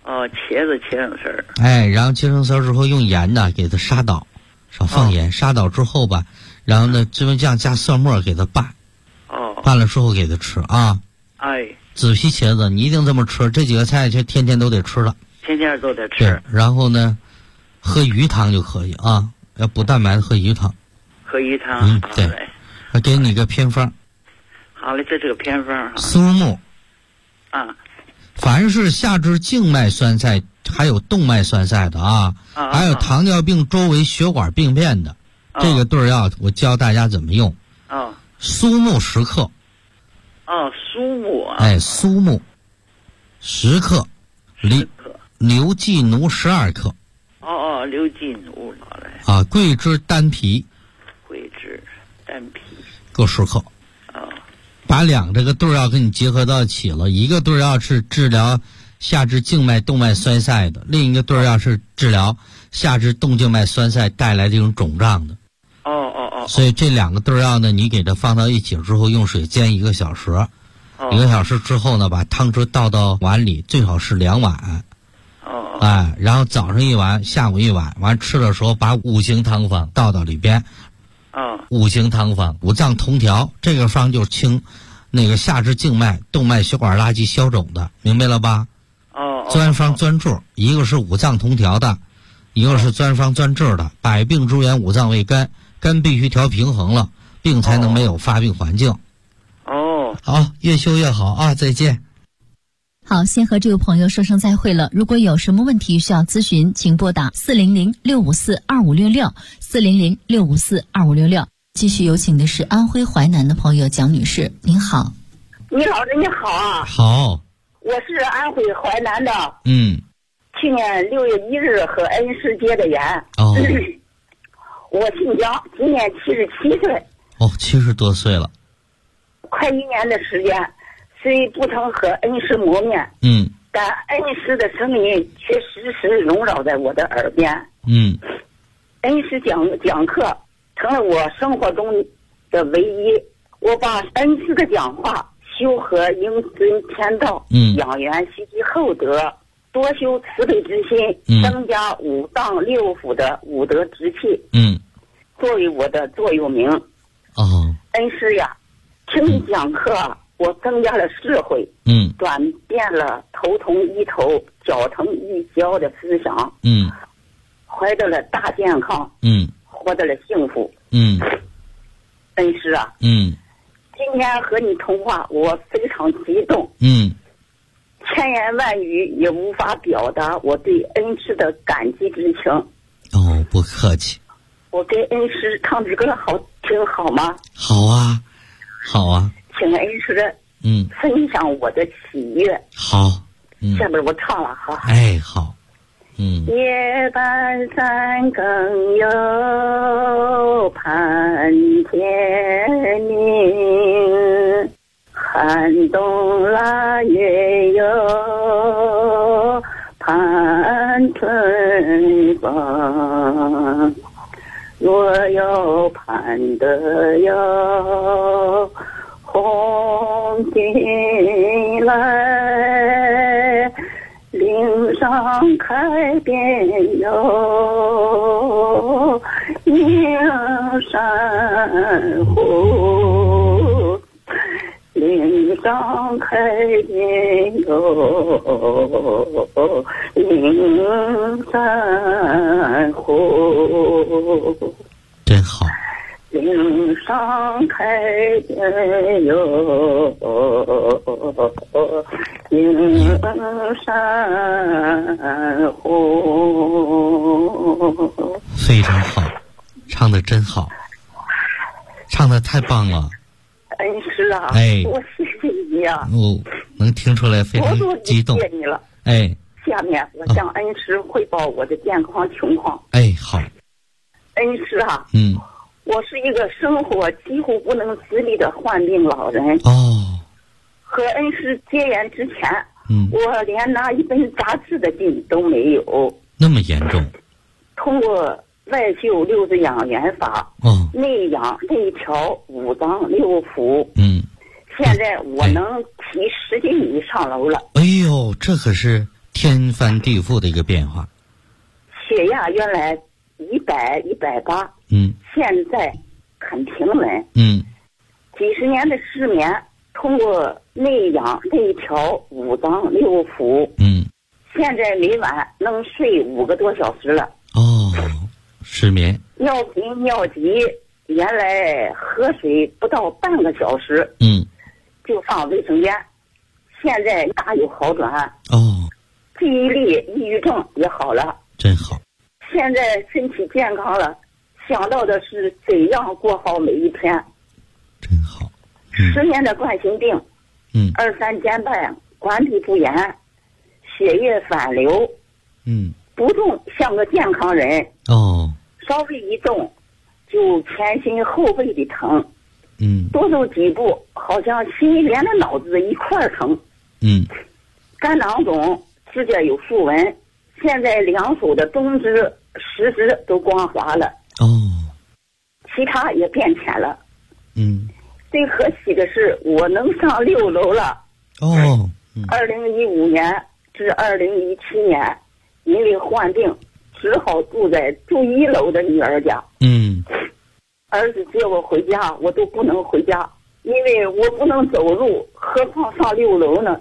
茄子切成丝儿。 哎，然后切成丝儿之后用盐呢给它杀倒，少放盐，杀倒之后吧，然后呢芝麻酱加蒜末给它拌。拌了之后给它吃啊。 哎。 紫皮茄子你一定这么吃，这几个菜就天天都得吃了。 天天都得吃。 对，然后呢，喝鱼汤就可以啊，要补蛋白的喝鱼汤。 喝鱼汤。 对。我给你个偏方。 好嘞，这是个偏方。 苏木。 啊。 凡是下肢静脉栓塞还有动脉栓塞的啊，还有糖尿病周围血管病变的，这个对药我教大家怎么用。苏木10克。 苏木啊。 哎，苏木10克。牛寄奴12克。 牛寄奴好嘞。 桂枝丹皮。 桂枝丹皮各10克。把两这个对药跟你结合到一起了，一个对药是治疗下肢静脉动脉栓塞的，另一个对药是治疗下肢动静脉栓塞带来这种肿胀的。所以这两个对药呢，你给它放到一起之后，用水煎1个小时。1个小时之后呢，把汤汁倒到碗里，最好是2碗。然后早上1碗，下午1碗，完吃的时候把5行汤方倒到里边。5行汤方五脏同调，这个方就清那个下肢静脉动脉血管垃圾消肿的，明白了吧？专方专治，一个是五脏同调的，一个是专方专治的。百病之源五脏为根，根必须调平衡了，病才能没有发病环境。好，越修越好啊！再见。 好，先和这位朋友说声再会了。如果有什么问题需要咨询，请拨打400-654-2566，400-654-2566。继续有请的是安徽淮南的朋友蒋女士，您好。 你老师你好啊。 好。 我是安徽淮南的。去年6月1日和恩师结的缘。我姓蒋，今年77岁。 70多岁了。 快1年的时间，虽不曾和恩师谋面，但恩师的声音却时时萦绕在我的耳边。恩师讲课成了我生活中的唯一。我把恩师的讲话修和应遵天道，养元蓄积厚德，多修慈悲之心，增加五脏六腑的五德之气，作为我的座右铭。恩师呀，听你讲课，我增加了智慧，转变了头痛医头、脚疼医脚的思想，怀得了大健康，获得了幸福。恩师啊，今天和你通话，我非常激动，千言万语也无法表达我对恩师的感激之情。 不客气。 我给恩师唱支歌好听好吗？ 好啊，好啊。 请恩师分享我的喜悦。 好。 下边我唱了哈。 好。 夜半三更又盼天明，寒冬腊月又盼春风，若有盼得有红军来，岭上开遍有映山湖，岭上开遍有映山湖。 真好。 岭上开遍有映山湖。 非常好，唱得真好，唱得太棒了。 恩师啊，我谢谢你啊。 能听出来非常激动。 谢谢你了。下面我向恩师汇报我的健康情况。 好。 恩师啊，我是一个生活几乎不能自理的患病老人。和恩师结缘之前，我连拿一本杂志的劲都没有。 那么严重？ 通过外修六字养元法，内养内调五脏六腑。现在我能提10斤以上楼了。 这可是天翻地覆的一个变化。 血压原来100、180，现在很平稳，几十年的失眠，通过内养内调5脏6腑，现在每晚能睡5个多小时了。 失眠。 尿频尿急，原来喝水不到半个小时，就上卫生间，现在大有好转。记忆力、抑郁症也好了， 真好。 现在身体健康了，想到的是怎样过好每一天。 真好。 10年的冠心病，2、3间半，管理不严，血液反流，不动像个健康人。稍微一动，就前心后背的疼。多走几步，好像心连着脑子一块疼。肝囊肿，指甲有竖纹，现在2手的中指、食指都光滑了。其他也变浅了。最可喜的是，我能上6楼了。2015年至2017年，因为患病，只好住1楼的女儿家。儿子接我回家，我都不能回家，因为我不能走路，何况上6楼呢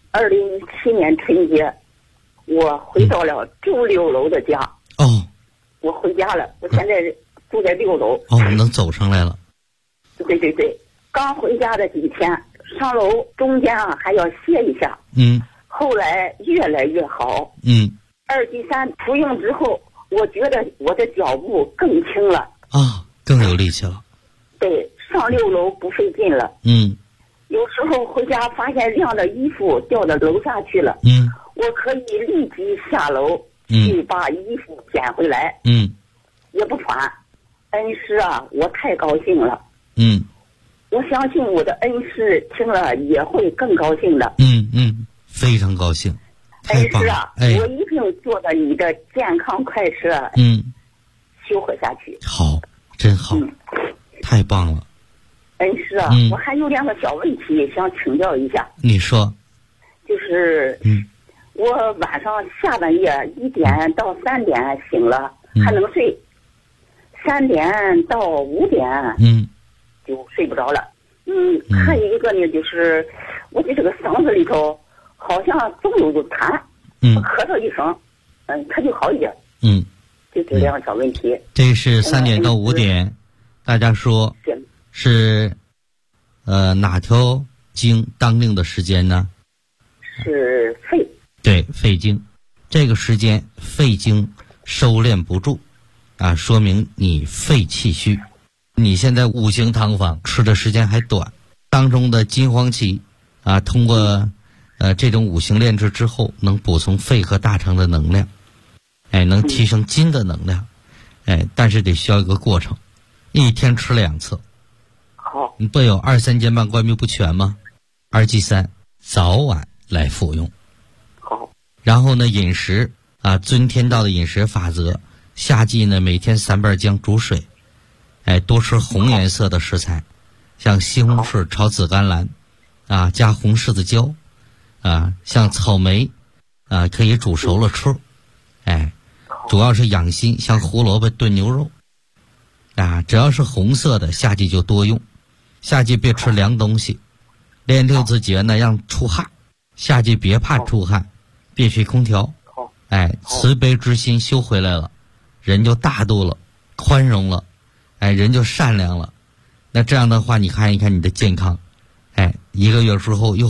？2017年春节，我回到了住6楼的家。我回家了，我现在住在6楼。 能走上来了。 对，刚回家的几天，上楼中间还要歇一下。后来越来越好。2剂3服用之后，我觉得我的脚步更轻了。 更有力气了。 对，上6楼不费劲了。有时候回家发现晾的衣服掉到楼下去了，我可以立即下楼去把衣服捡回来。也不喘。恩师啊，我太高兴了。我相信我的恩师听了也会更高兴的。 非常高兴。 恩师啊，我一定坐着你的健康快车，修活下去。 好，真好。太棒了。 恩师啊，我还有2个小问题想请教一下。 你说。 就是我晚上下半夜1点到3点醒了，还能睡，3点到5点就睡不着了。还有一个呢，就是我的这个嗓子里头好像总有痰，咳嗽一声，它就好一点。就这2个小问题。 这是3点到5点，大家说是哪条经当令的时间呢？ 是肺。 对，肺经。这个时间肺经收敛不住说明你肺气虚。你现在5行汤方吃的时间还短，当中的金黄芪通过这种5行炼制之后，能补充肺和大肠的能量，能提升筋的能量，但是得需要一个过程，1天吃2次。 好。 你不有2、3间半关闭不全吗？2剂3早晚来服用。 好。 然后呢，饮食遵天道的饮食法则，夏季呢每天3瓣姜煮水，多吃红颜色的食材，像西红柿炒紫甘蓝加红柿子椒像草莓可以煮熟了吃，主要是养心，像胡萝卜炖牛肉只要是红色的夏季就多用，夏季别吃凉东西。练6字诀呢让出汗，夏季别怕出汗，别吹空调，慈悲之心修回来了，人就大度了，宽容了，人就善良了。那这样的话，你看一看你的健康，1个月之后又